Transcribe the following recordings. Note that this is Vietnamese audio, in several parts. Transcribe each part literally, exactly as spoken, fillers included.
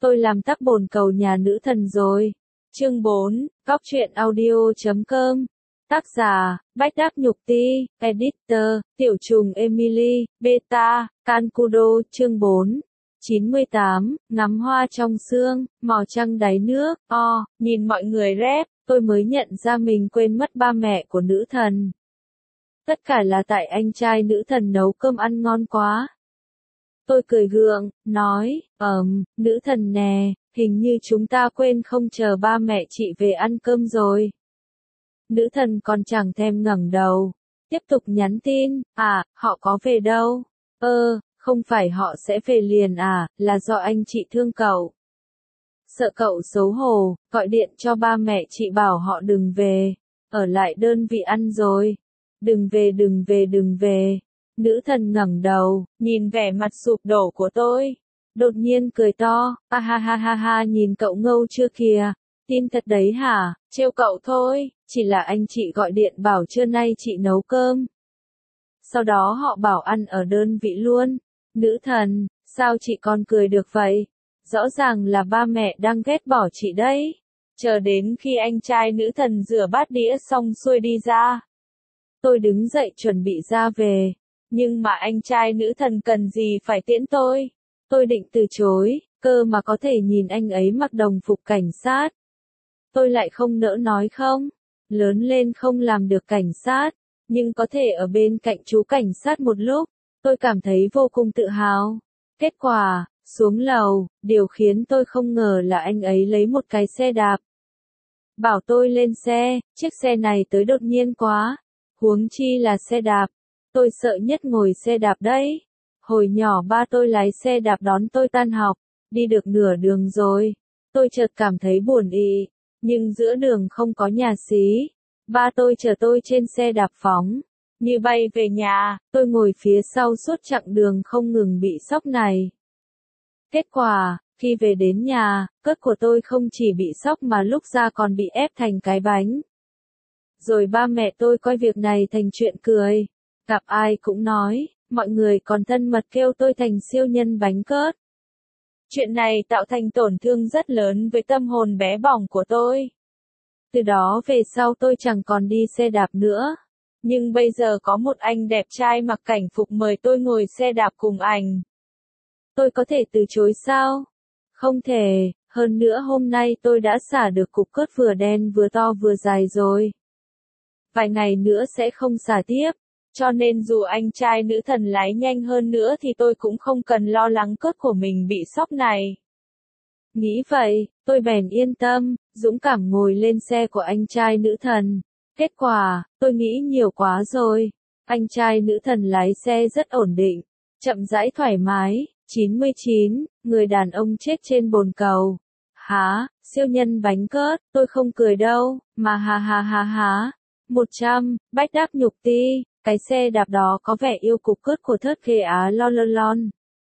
Tôi làm tắc bồn cầu nhà nữ thần rồi. Chương bốn, Cóc truyện audio chấm com. Tác giả, Bách Đáp Nhục Ti, Editor, Tiểu trùng Emily, Beta, Cancudo, chương bốn. chín mươi tám, ngắm hoa trong sương, mò trăng đáy nước, o, nhìn mọi người rap, tôi mới nhận ra mình quên mất ba mẹ của nữ thần. Tất cả là tại anh trai nữ thần nấu cơm ăn ngon quá. Tôi cười gượng, nói, ờm, nữ thần nè, hình như chúng ta quên không chờ ba mẹ chị về ăn cơm rồi. Nữ thần còn chẳng thèm ngẩng đầu, tiếp tục nhắn tin, à, họ có về đâu, ơ, không phải họ sẽ về liền à, là do anh chị thương cậu. Sợ cậu xấu hổ, gọi điện cho ba mẹ chị bảo họ đừng về, ở lại đơn vị ăn rồi. Đừng về đừng về đừng về. Nữ thần ngẩng đầu, nhìn vẻ mặt sụp đổ của tôi. Đột nhiên cười to, ha ha ha ha ha nhìn cậu ngâu chưa kìa. Tin thật đấy hả, trêu cậu thôi, chỉ là anh chị gọi điện bảo trưa nay chị nấu cơm. Sau đó họ bảo ăn ở đơn vị luôn. Nữ thần, sao chị còn cười được vậy? Rõ ràng là ba mẹ đang ghét bỏ chị đấy. Chờ đến khi anh trai nữ thần rửa bát đĩa xong xuôi đi ra. Tôi đứng dậy chuẩn bị ra về. Nhưng mà anh trai nữ thần cần gì phải tiễn tôi. Tôi định từ chối, cơ mà có thể nhìn anh ấy mặc đồng phục cảnh sát. Tôi lại không nỡ nói không. Lớn lên không làm được cảnh sát, nhưng có thể ở bên cạnh chú cảnh sát một lúc. Tôi cảm thấy vô cùng tự hào. Kết quả, xuống lầu, điều khiến tôi không ngờ là anh ấy lấy một cái xe đạp. Bảo tôi lên xe, chiếc xe này tới đột nhiên quá. Huống chi là xe đạp. Tôi sợ nhất ngồi xe đạp đấy. Hồi nhỏ ba tôi lái xe đạp đón tôi tan học, đi được nửa đường rồi. Tôi chợt cảm thấy buồn ị, nhưng giữa đường không có nhà xí. Ba tôi chở tôi trên xe đạp phóng, như bay về nhà, tôi ngồi phía sau suốt chặng đường không ngừng bị sốc này. Kết quả, khi về đến nhà, cất của tôi không chỉ bị sốc mà lúc ra còn bị ép thành cái bánh. Rồi ba mẹ tôi coi việc này thành chuyện cười. Gặp ai cũng nói, mọi người còn thân mật kêu tôi thành siêu nhân bánh cớt. Chuyện này tạo thành tổn thương rất lớn với tâm hồn bé bỏng của tôi. Từ đó về sau tôi chẳng còn đi xe đạp nữa. Nhưng bây giờ có một anh đẹp trai mặc cảnh phục mời tôi ngồi xe đạp cùng ảnh. Tôi có thể từ chối sao? Không thể, hơn nữa hôm nay tôi đã xả được cục cớt vừa đen vừa to vừa dài rồi. Vài ngày nữa sẽ không xả tiếp. Cho nên dù anh trai nữ thần lái nhanh hơn nữa thì tôi cũng không cần lo lắng cớt của mình bị sóc này. Nghĩ vậy, tôi bèn yên tâm, dũng cảm ngồi lên xe của anh trai nữ thần. Kết quả, tôi nghĩ nhiều quá rồi. Anh trai nữ thần lái xe rất ổn định, chậm rãi thoải mái. chín mươi chín, người đàn ông chết trên bồn cầu. Hả, siêu nhân bánh cớt, tôi không cười đâu, mà ha ha ha ha. một trăm, Bách Đáp Nhục Ti. Cái xe đạp đó có vẻ yêu cục cớt của thớt ghê á lo lon lon.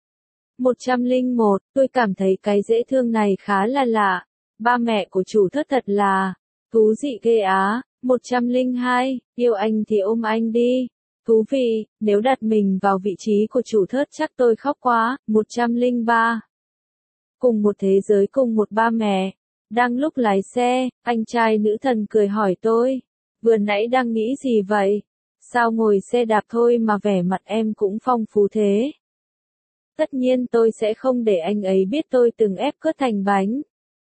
một trăm lẻ một, tôi cảm thấy cái dễ thương này khá là lạ. Ba mẹ của chủ thớt thật là thú dị ghê á. một trăm lẻ hai, yêu anh thì ôm anh đi. Thú vị, nếu đặt mình vào vị trí của chủ thớt chắc tôi khóc quá. một trăm lẻ ba, cùng một thế giới cùng một ba mẹ. Đang lúc lái xe, anh trai nữ thần cười hỏi tôi, vừa nãy đang nghĩ gì vậy? Sao ngồi xe đạp thôi mà vẻ mặt em cũng phong phú thế? Tất nhiên tôi sẽ không để anh ấy biết tôi từng ép cớt thành bánh.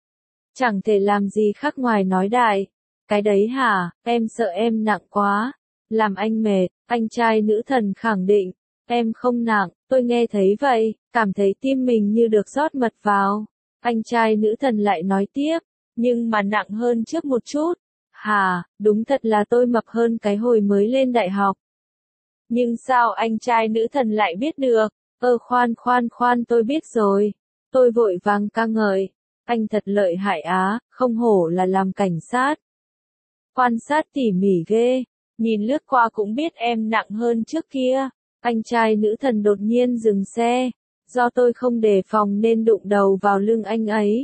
Chẳng thể làm gì khác ngoài nói đại. Cái đấy hả, em sợ em nặng quá. Làm anh mệt, anh trai nữ thần khẳng định. Em không nặng, tôi nghe thấy vậy, cảm thấy tim mình như được rót mật vào. Anh trai nữ thần lại nói tiếp, nhưng mà nặng hơn trước một chút. Hà, đúng thật là tôi mập hơn cái hồi mới lên đại học. Nhưng sao anh trai nữ thần lại biết được? Ơ khoan khoan khoan tôi biết rồi. Tôi vội vàng ca ngợi. Anh thật lợi hại á, không hổ là làm cảnh sát. Quan sát tỉ mỉ ghê. Nhìn lướt qua cũng biết em nặng hơn trước kia. Anh trai nữ thần đột nhiên dừng xe. Do tôi không đề phòng nên đụng đầu vào lưng anh ấy.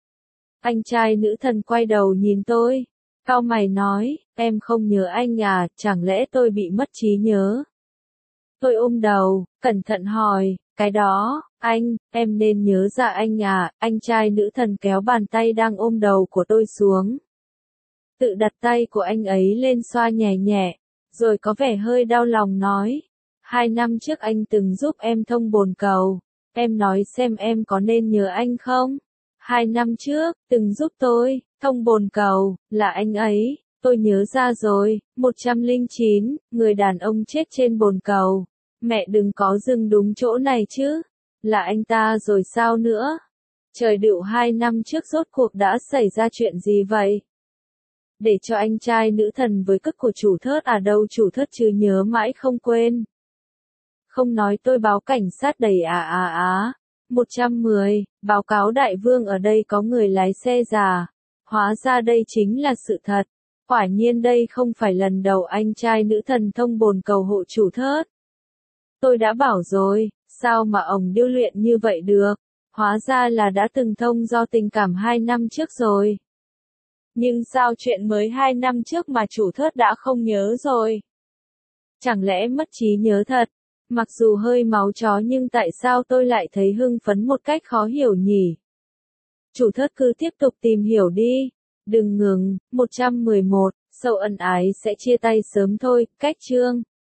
Anh trai nữ thần quay đầu nhìn tôi. Cau mày nói, em không nhớ anh à, chẳng lẽ tôi bị mất trí nhớ? Tôi ôm đầu, cẩn thận hỏi, Cái đó, anh, em nên nhớ ra anh à, anh trai nữ thần kéo bàn tay đang ôm đầu của tôi xuống. Tự đặt tay của anh ấy lên xoa nhẹ nhẹ, rồi có vẻ hơi đau lòng nói. Hai năm trước anh từng giúp em thông bồn cầu. Em nói xem em có nên nhớ anh không? Hai năm trước, từng giúp tôi, thông bồn cầu, là anh ấy. Tôi nhớ ra rồi, một trăm lẻ chín, người đàn ông chết trên bồn cầu. Mẹ đừng có dừng đúng chỗ này chứ. Là anh ta rồi sao nữa? Trời đựu hai năm trước rốt cuộc đã xảy ra chuyện gì vậy? Để cho anh trai nữ thần với cất của chủ thớt à đâu chủ thớt chứ nhớ mãi không quên. Không nói tôi báo cảnh sát đầy à à á. một trăm mười, báo cáo đại vương ở đây có người lái xe già. Hóa ra đây chính là sự thật. Quả nhiên đây không phải lần đầu anh trai nữ thần thông bồn cầu hộ chủ thớt. Tôi đã bảo rồi, sao mà ông điêu luyện như vậy được? Hóa ra là đã từng thông do tình cảm hai năm trước rồi. Nhưng sao chuyện mới hai năm trước mà chủ thớt đã không nhớ rồi? Chẳng lẽ mất trí nhớ thật? Mặc dù hơi máu chó nhưng tại sao tôi lại thấy hưng phấn một cách khó hiểu nhỉ? Chủ thớt cứ tiếp tục tìm hiểu đi. Đừng ngừng, một trăm mười một, sâu ân ái sẽ chia tay sớm thôi, cách chương.